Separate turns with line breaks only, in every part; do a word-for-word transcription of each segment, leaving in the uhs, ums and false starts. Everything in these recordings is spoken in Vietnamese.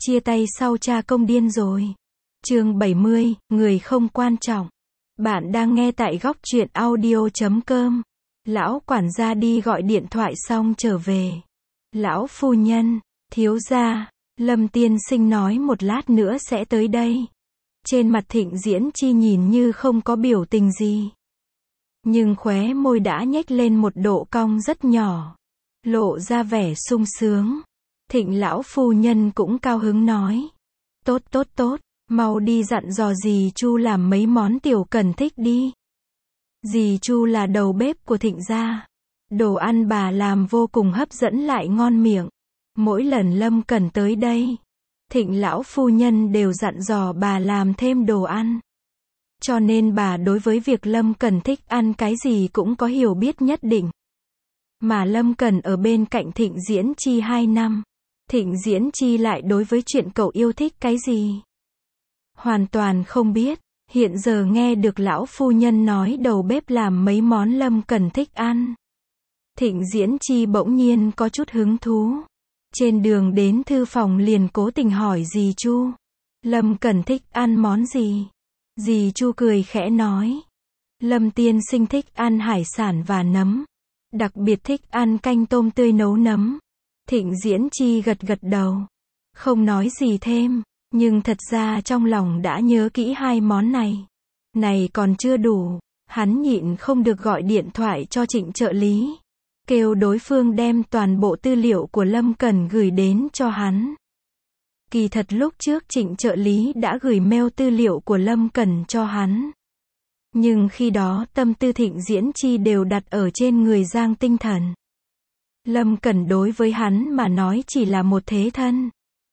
Chia tay sau cha công điên rồi. Chương bảy mươi, người không quan trọng. Bạn đang nghe tại góc truyện audio chấm com. Lão quản gia đi gọi điện thoại xong trở về. Lão phu nhân, thiếu gia, Lâm tiên sinh nói một lát nữa sẽ tới đây. Trên mặt Thịnh Diễn Chi nhìn như không có biểu tình gì. Nhưng khóe môi đã nhếch lên một độ cong rất nhỏ. Lộ ra vẻ sung sướng. Thịnh lão phu nhân cũng cao hứng nói. Tốt tốt tốt, mau đi dặn dò dì Chu làm mấy món Tiểu Cần thích đi. Dì Chu là đầu bếp của Thịnh gia. Đồ ăn bà làm vô cùng hấp dẫn lại ngon miệng. Mỗi lần Lâm Cần tới đây, Thịnh lão phu nhân đều dặn dò bà làm thêm đồ ăn. Cho nên bà đối với việc Lâm Cần thích ăn cái gì cũng có hiểu biết nhất định. Mà Lâm Cần ở bên cạnh Thịnh Diễn Chi hai năm. Thịnh Diễn Chi lại đối với chuyện cậu yêu thích cái gì? Hoàn toàn không biết. Hiện giờ nghe được lão phu nhân nói đầu bếp làm mấy món Lâm Cần thích ăn. Thịnh Diễn Chi bỗng nhiên có chút hứng thú. Trên đường đến thư phòng liền cố tình hỏi dì Chu. Lâm Cần thích ăn món gì? Dì Chu cười khẽ nói. Lâm tiên sinh thích ăn hải sản và nấm. Đặc biệt thích ăn canh tôm tươi nấu nấm. Thịnh Diễn Chi gật gật đầu. Không nói gì thêm. Nhưng thật ra trong lòng đã nhớ kỹ hai món này. Này còn chưa đủ. Hắn nhịn không được gọi điện thoại cho Trịnh trợ lý. Kêu đối phương đem toàn bộ tư liệu của Lâm Cần gửi đến cho hắn. Kỳ thật lúc trước Trịnh trợ lý đã gửi mail tư liệu của Lâm Cần cho hắn. Nhưng khi đó tâm tư Thịnh Diễn Chi đều đặt ở trên người Giang Tinh Thần. Lâm Cần đối với hắn mà nói chỉ là một thế thân.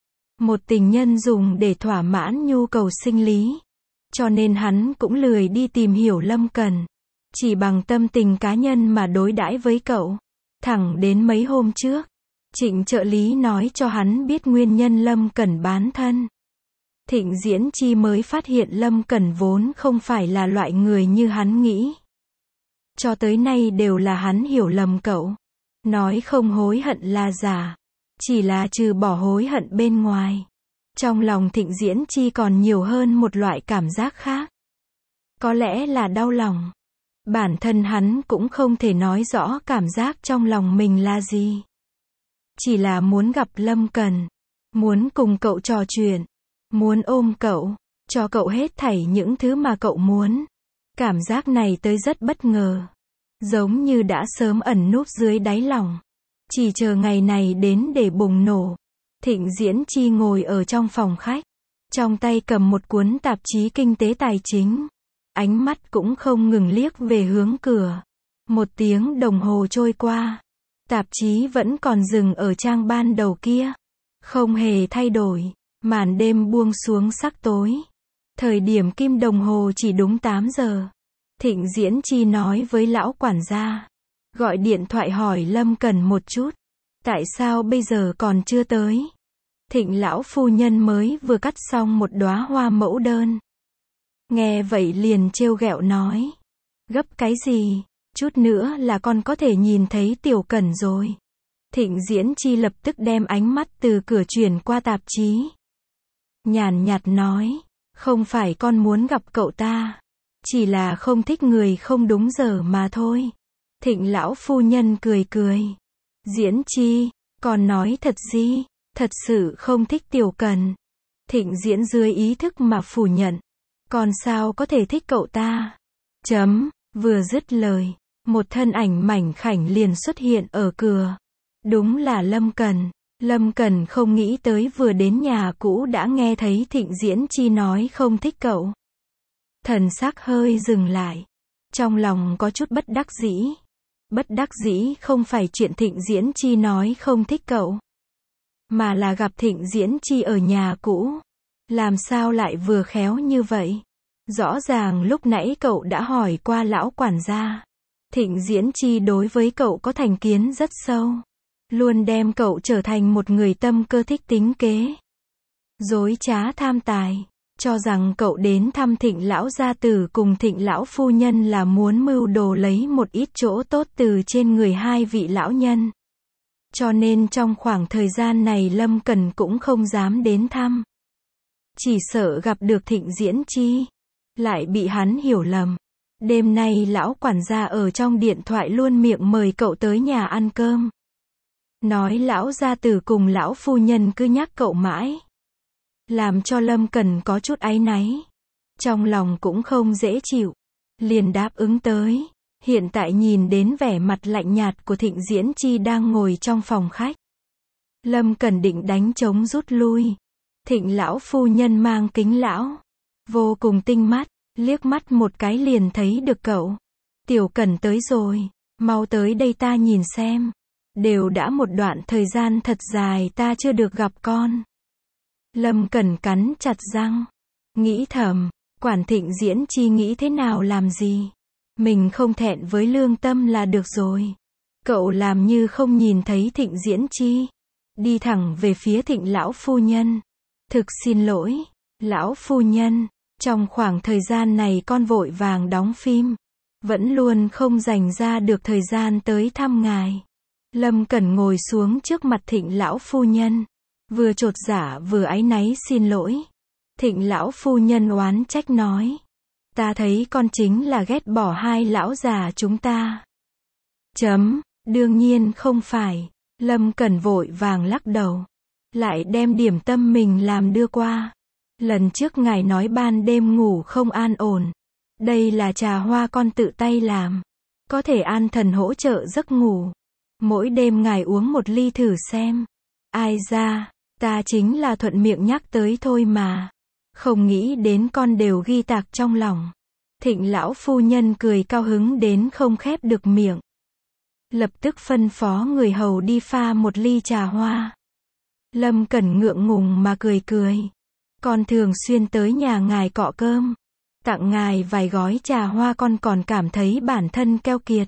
Một tình nhân dùng để thỏa mãn nhu cầu sinh lý. Cho nên hắn cũng lười đi tìm hiểu Lâm Cần. Chỉ bằng tâm tình cá nhân mà đối đãi với cậu. Thẳng đến mấy hôm trước, Trịnh trợ lý nói cho hắn biết nguyên nhân Lâm Cần bán thân. Thịnh Diễn Chi mới phát hiện Lâm Cần vốn không phải là loại người như hắn nghĩ. Cho tới nay đều là hắn hiểu lầm cậu. Nói không hối hận là giả. Chỉ là trừ bỏ hối hận bên ngoài. Trong lòng Thịnh Diễn Chi còn nhiều hơn một loại cảm giác khác. Có lẽ là đau lòng. Bản thân hắn cũng không thể nói rõ cảm giác trong lòng mình là gì. Chỉ là muốn gặp Lâm Cần. Muốn cùng cậu trò chuyện. Muốn ôm cậu. Cho cậu hết thảy những thứ mà cậu muốn. Cảm giác này tới rất bất ngờ. Giống như đã sớm ẩn núp dưới đáy lòng. Chỉ chờ ngày này đến để bùng nổ. Thịnh Diễn Chi ngồi ở trong phòng khách. Trong tay cầm một cuốn tạp chí kinh tế tài chính. Ánh mắt cũng không ngừng liếc về hướng cửa. Một tiếng đồng hồ trôi qua. Tạp chí vẫn còn dừng ở trang ban đầu kia. Không hề thay đổi. Màn đêm buông xuống sắc tối. Thời điểm kim đồng hồ chỉ đúng tám giờ. Thịnh Diễn Chi nói với lão quản gia. Gọi điện thoại hỏi Lâm Cần một chút. Tại sao bây giờ còn chưa tới? Thịnh lão phu nhân mới vừa cắt xong một đóa hoa mẫu đơn. Nghe vậy liền trêu ghẹo nói. Gấp cái gì? Chút nữa là con có thể nhìn thấy Tiểu Cần rồi. Thịnh Diễn Chi lập tức đem ánh mắt từ cửa chuyển qua tạp chí. Nhàn nhạt nói. Không phải con muốn gặp cậu ta. Chỉ là không thích người không đúng giờ mà thôi. Thịnh lão phu nhân cười cười. Diễn Chi, con nói thật gì? Thật sự không thích Tiểu Cần. Thịnh Diễn dưới ý thức mà phủ nhận. Còn sao có thể thích cậu ta? Chấm, vừa dứt lời. Một thân ảnh mảnh khảnh liền xuất hiện ở cửa. Đúng là Lâm Cần. Lâm Cần không nghĩ tới vừa đến nhà cũ đã nghe thấy Thịnh Diễn Chi nói không thích cậu. Thần sắc hơi dừng lại. Trong lòng có chút bất đắc dĩ. Bất đắc dĩ không phải chuyện Thịnh Diễn Chi nói không thích cậu. Mà là gặp Thịnh Diễn Chi ở nhà cũ. Làm sao lại vừa khéo như vậy? Rõ ràng lúc nãy cậu đã hỏi qua lão quản gia. Thịnh Diễn Chi đối với cậu có thành kiến rất sâu. Luôn đem cậu trở thành một người tâm cơ thích tính kế. Dối trá tham tài. Cho rằng cậu đến thăm Thịnh lão gia tử cùng Thịnh lão phu nhân là muốn mưu đồ lấy một ít chỗ tốt từ trên người hai vị lão nhân. Cho nên trong khoảng thời gian này Lâm Cần cũng không dám đến thăm. Chỉ sợ gặp được Thịnh Diễn Chi, lại bị hắn hiểu lầm. Đêm nay lão quản gia ở trong điện thoại luôn miệng mời cậu tới nhà ăn cơm. Nói lão gia tử cùng lão phu nhân cứ nhắc cậu mãi. Làm cho Lâm Cần có chút áy náy. Trong lòng cũng không dễ chịu. Liền đáp ứng tới. Hiện tại nhìn đến vẻ mặt lạnh nhạt của Thịnh Diễn Chi đang ngồi trong phòng khách. Lâm Cần định đánh trống rút lui. Thịnh lão phu nhân mang kính lão. Vô cùng tinh mắt. Liếc mắt một cái liền thấy được cậu. Tiểu Cần tới rồi. Mau tới đây ta nhìn xem. Đều đã một đoạn thời gian thật dài ta chưa được gặp con. Lâm Cần cắn chặt răng. Nghĩ thầm. Quản Thịnh Diễn Chi nghĩ thế nào làm gì. Mình không thẹn với lương tâm là được rồi. Cậu làm như không nhìn thấy Thịnh Diễn Chi. Đi thẳng về phía Thịnh lão phu nhân. Thực xin lỗi. Lão phu nhân. Trong khoảng thời gian này con vội vàng đóng phim. Vẫn luôn không dành ra được thời gian tới thăm ngài. Lâm Cần ngồi xuống trước mặt Thịnh lão phu nhân. Vừa chột dạ vừa áy náy xin lỗi. Thịnh lão phu nhân oán trách nói. Ta thấy con chính là ghét bỏ hai lão già chúng ta. Chấm, đương nhiên không phải. Lâm Cần vội vàng lắc đầu. Lại đem điểm tâm mình làm đưa qua. Lần trước ngài nói ban đêm ngủ không an ổn. Đây là trà hoa con tự tay làm. Có thể an thần hỗ trợ giấc ngủ. Mỗi đêm ngài uống một ly thử xem. Ai ra, ta chính là thuận miệng nhắc tới thôi mà. Không nghĩ đến con đều ghi tạc trong lòng. Thịnh lão phu nhân cười cao hứng đến không khép được miệng. Lập tức phân phó người hầu đi pha một ly trà hoa. Lâm Cần ngượng ngùng mà cười cười. Con thường xuyên tới nhà ngài cọ cơm. Tặng ngài vài gói trà hoa con còn cảm thấy bản thân keo kiệt.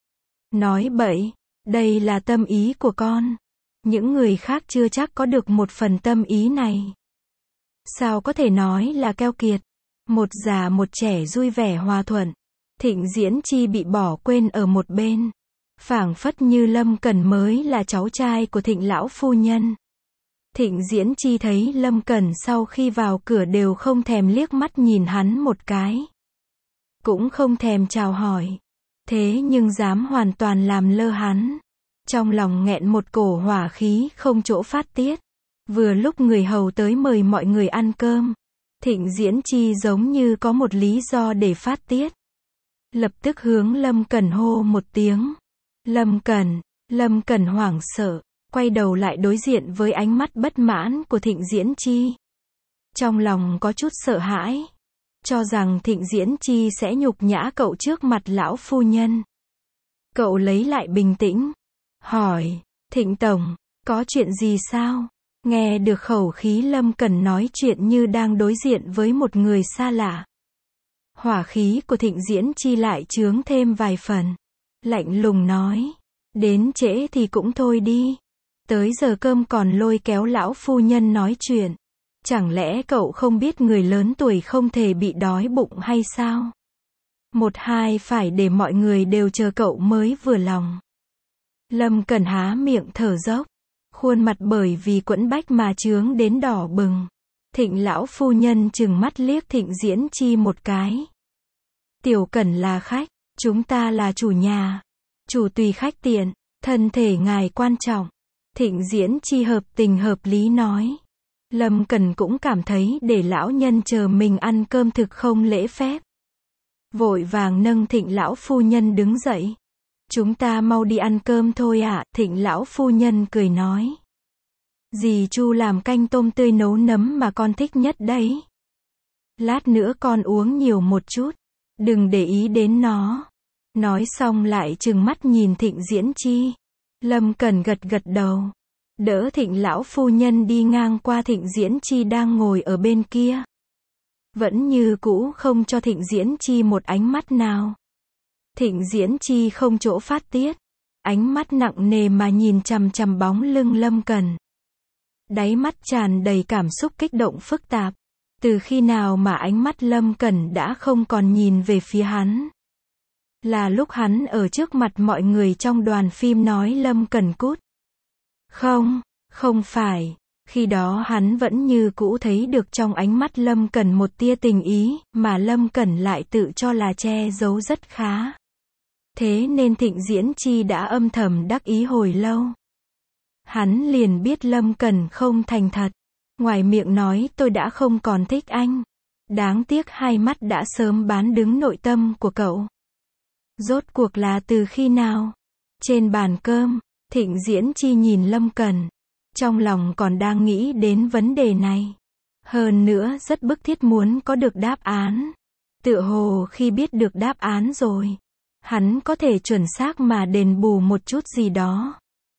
Nói bậy, đây là tâm ý của con. Những người khác chưa chắc có được một phần tâm ý này. Sao có thể nói là keo kiệt? Một già một trẻ vui vẻ hòa thuận. Thịnh Diễn Chi bị bỏ quên ở một bên. Phảng phất như Lâm Cần mới là cháu trai của Thịnh lão phu nhân. Thịnh Diễn Chi thấy Lâm Cần sau khi vào cửa đều không thèm liếc mắt nhìn hắn một cái. Cũng không thèm chào hỏi. Thế nhưng dám hoàn toàn làm lơ hắn. Trong lòng nghẹn một cổ hỏa khí không chỗ phát tiết. Vừa lúc người hầu tới mời mọi người ăn cơm. Thịnh Diễn Chi giống như có một lý do để phát tiết. Lập tức hướng Lâm Cần hô một tiếng. Lâm Cần, Lâm Cần hoảng sợ, quay đầu lại đối diện với ánh mắt bất mãn của Thịnh Diễn Chi. Trong lòng có chút sợ hãi. Cho rằng Thịnh Diễn Chi sẽ nhục nhã cậu trước mặt lão phu nhân. Cậu lấy lại bình tĩnh. Hỏi, Thịnh Tổng, có chuyện gì sao? Nghe được khẩu khí Lâm Cần nói chuyện như đang đối diện với một người xa lạ. Hỏa khí của Thịnh Diễn Chi lại chướng thêm vài phần. Lạnh lùng nói. Đến trễ thì cũng thôi đi. Tới giờ cơm còn lôi kéo lão phu nhân nói chuyện. Chẳng lẽ cậu không biết người lớn tuổi không thể bị đói bụng hay sao? Một hai phải để mọi người đều chờ cậu mới vừa lòng. Lâm Cần há miệng thở dốc. Khuôn mặt bởi vì quẫn bách mà chướng đến đỏ bừng. Thịnh lão phu nhân trừng mắt liếc Thịnh Diễn Chi một cái. Tiểu Cần là khách, chúng ta là chủ nhà. Chủ tùy khách tiện, thân thể ngài quan trọng. Thịnh Diễn Chi hợp tình hợp lý nói. Lâm Cần cũng cảm thấy để lão nhân chờ mình ăn cơm thực không lễ phép. Vội vàng nâng Thịnh lão phu nhân đứng dậy. Chúng ta mau đi ăn cơm thôi ạ, à, Thịnh lão phu nhân cười nói. Dì Chu làm canh tôm tươi nấu nấm mà con thích nhất đấy. Lát nữa con uống nhiều một chút, đừng để ý đến nó. Nói xong lại trừng mắt nhìn Thịnh Diễn Chi. Lâm Cần gật gật đầu. Đỡ Thịnh lão phu nhân đi ngang qua Thịnh Diễn Chi đang ngồi ở bên kia. Vẫn như cũ không cho Thịnh Diễn Chi một ánh mắt nào. Thịnh Diễn Chi không chỗ phát tiết. Ánh mắt nặng nề mà nhìn chằm chằm bóng lưng Lâm Cần. Đáy mắt tràn đầy cảm xúc kích động phức tạp. Từ khi nào mà ánh mắt Lâm Cần đã không còn nhìn về phía hắn. Là lúc hắn ở trước mặt mọi người trong đoàn phim nói Lâm Cần cút. Không, không phải. Khi đó hắn vẫn như cũ thấy được trong ánh mắt Lâm Cẩn một tia tình ý, mà Lâm Cẩn lại tự cho là che giấu rất khá. Thế nên Thịnh Diễn Chi đã âm thầm đắc ý hồi lâu. Hắn liền biết Lâm Cẩn không thành thật. Ngoài miệng nói tôi đã không còn thích anh. Đáng tiếc hai mắt đã sớm bán đứng nội tâm của cậu. Rốt cuộc là từ khi nào? Trên bàn cơm, Thịnh Diễn Chi nhìn Lâm Cẩn. Trong lòng còn đang nghĩ đến vấn đề này. Hơn nữa rất bức thiết muốn có được đáp án. Tựa hồ khi biết được đáp án rồi, hắn có thể chuẩn xác mà đền bù một chút gì đó.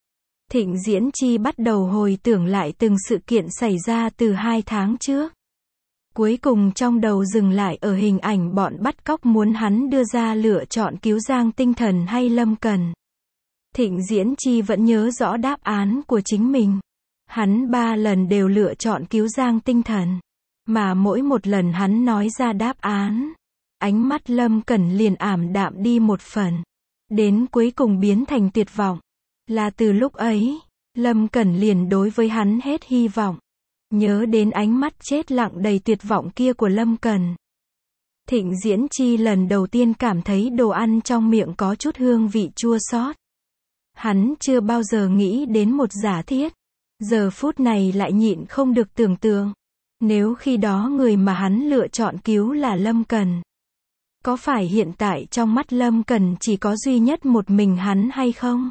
Thịnh Diễn Chi bắt đầu hồi tưởng lại từng sự kiện xảy ra từ hai tháng trước. Cuối cùng trong đầu dừng lại ở hình ảnh bọn bắt cóc muốn hắn đưa ra lựa chọn cứu Giang Tinh Thần hay Lâm Cẩn. Thịnh Diễn Chi vẫn nhớ rõ đáp án của chính mình. Hắn ba lần đều lựa chọn cứu Giang Tinh Thần. Mà mỗi một lần hắn nói ra đáp án, ánh mắt Lâm Cẩn liền ảm đạm đi một phần. Đến cuối cùng biến thành tuyệt vọng. Là từ lúc ấy, Lâm Cẩn liền đối với hắn hết hy vọng. Nhớ đến ánh mắt chết lặng đầy tuyệt vọng kia của Lâm Cẩn. Thịnh Diễn Chi lần đầu tiên cảm thấy đồ ăn trong miệng có chút hương vị chua xót. Hắn chưa bao giờ nghĩ đến một giả thiết. Giờ phút này lại nhịn không được tưởng tượng. Nếu khi đó người mà hắn lựa chọn cứu là Lâm Cẩn, có phải hiện tại trong mắt Lâm Cẩn chỉ có duy nhất một mình hắn hay không?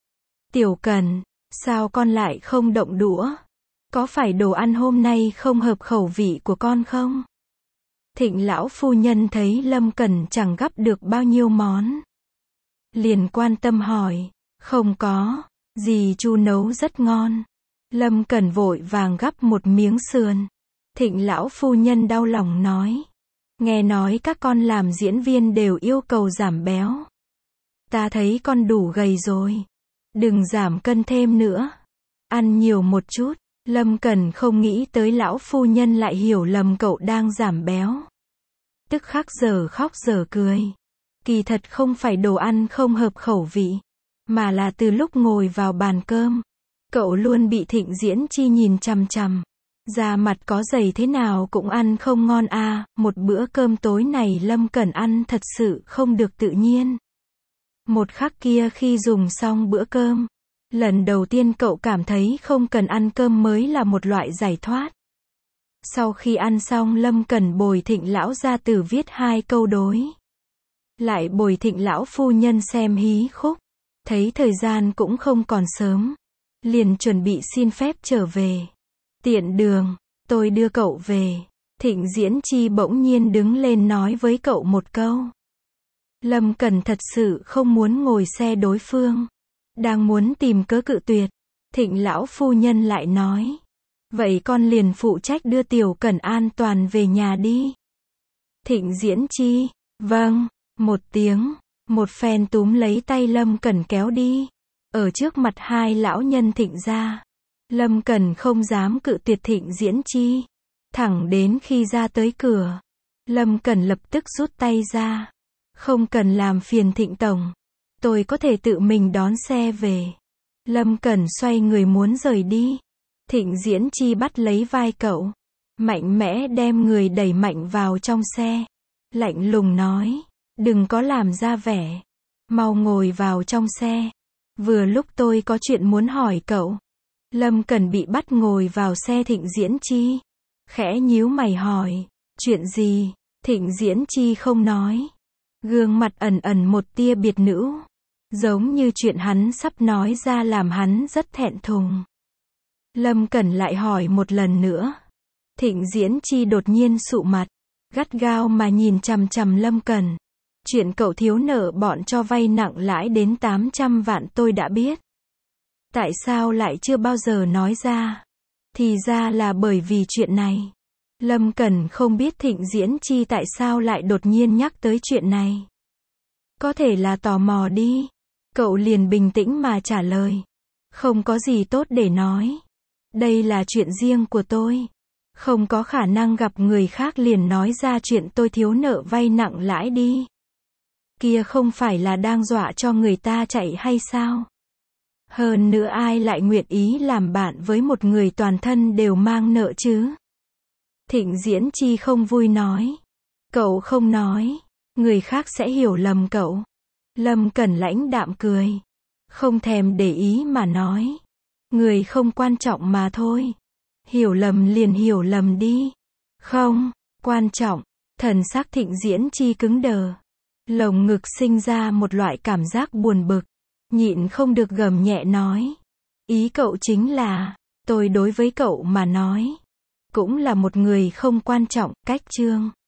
Tiểu Cẩn, sao con lại không động đũa? Có phải đồ ăn hôm nay không hợp khẩu vị của con không? Thịnh lão phu nhân thấy Lâm Cẩn chẳng gắp được bao nhiêu món, liền quan tâm hỏi. Không có, dì Chu nấu rất ngon. Lâm Cẩn vội vàng gắp một miếng sườn. Thịnh lão phu nhân đau lòng nói. Nghe nói các con làm diễn viên đều yêu cầu giảm béo. Ta thấy con đủ gầy rồi. Đừng giảm cân thêm nữa. Ăn nhiều một chút. Lâm Cẩn không nghĩ tới lão phu nhân lại hiểu lầm cậu đang giảm béo. Tức khắc giờ khóc giờ cười. Kỳ thật không phải đồ ăn không hợp khẩu vị, mà là từ lúc ngồi vào bàn cơm, cậu luôn bị Thịnh Diễn Chi nhìn chằm chằm. Da mặt có dày thế nào cũng ăn không ngon à, một bữa cơm tối này Lâm Cẩn ăn thật sự không được tự nhiên. Một khắc kia khi dùng xong bữa cơm, lần đầu tiên cậu cảm thấy không cần ăn cơm mới là một loại giải thoát. Sau khi ăn xong Lâm Cẩn bồi Thịnh lão gia tử viết hai câu đối. Lại bồi Thịnh lão phu nhân xem hí khúc. Thấy thời gian cũng không còn sớm, liền chuẩn bị xin phép trở về. Tiện đường, tôi đưa cậu về. Thịnh Diễn Chi bỗng nhiên đứng lên nói với cậu một câu. Lâm Cẩn thật sự không muốn ngồi xe đối phương. Đang muốn tìm cớ cự tuyệt. Thịnh lão phu nhân lại nói. Vậy con liền phụ trách đưa Tiểu Cẩn an toàn về nhà đi. Thịnh Diễn Chi, vâng, một tiếng. Một phen túm lấy tay Lâm Cẩn kéo đi. Ở trước mặt hai lão nhân Thịnh gia, Lâm Cẩn không dám cự tuyệt Thịnh Diễn Chi. Thẳng đến khi ra tới cửa, Lâm Cẩn lập tức rút tay ra. Không cần làm phiền Thịnh tổng. Tôi có thể tự mình đón xe về. Lâm Cẩn xoay người muốn rời đi. Thịnh Diễn Chi bắt lấy vai cậu. Mạnh mẽ đem người đẩy mạnh vào trong xe. Lạnh lùng nói. Đừng có làm ra vẻ. Mau ngồi vào trong xe. Vừa lúc tôi có chuyện muốn hỏi cậu. Lâm Cẩn bị bắt ngồi vào xe Thịnh Diễn Chi. Khẽ nhíu mày hỏi. Chuyện gì? Thịnh Diễn Chi không nói. Gương mặt ẩn ẩn một tia biệt nữ. Giống như chuyện hắn sắp nói ra làm hắn rất thẹn thùng. Lâm Cẩn lại hỏi một lần nữa. Thịnh Diễn Chi đột nhiên sụ mặt. Gắt gao mà nhìn chằm chằm Lâm Cẩn. Chuyện cậu thiếu nợ bọn cho vay nặng lãi đến tám trăm vạn tôi đã biết. Tại sao lại chưa bao giờ nói ra? Thì ra là bởi vì chuyện này. Lâm Cẩn không biết Thịnh Diễn Chi tại sao lại đột nhiên nhắc tới chuyện này. Có thể là tò mò đi. Cậu liền bình tĩnh mà trả lời. Không có gì tốt để nói. Đây là chuyện riêng của tôi. Không có khả năng gặp người khác liền nói ra chuyện tôi thiếu nợ vay nặng lãi đi. Kia không phải là đang dọa cho người ta chạy hay sao? Hơn nữa ai lại nguyện ý làm bạn với một người toàn thân đều mang nợ chứ? Thịnh Diễn Chi không vui nói. Cậu không nói, người khác sẽ hiểu lầm cậu. Lâm Cẩn lãnh đạm cười. Không thèm để ý mà nói. Người không quan trọng mà thôi. Hiểu lầm liền hiểu lầm đi. Không, quan trọng. Thần sắc Thịnh Diễn Chi cứng đờ. Lồng ngực sinh ra một loại cảm giác buồn bực. Nhịn không được gầm nhẹ nói. Ý cậu chính là, tôi đối với cậu mà nói, cũng là một người không quan trọng, cách chương.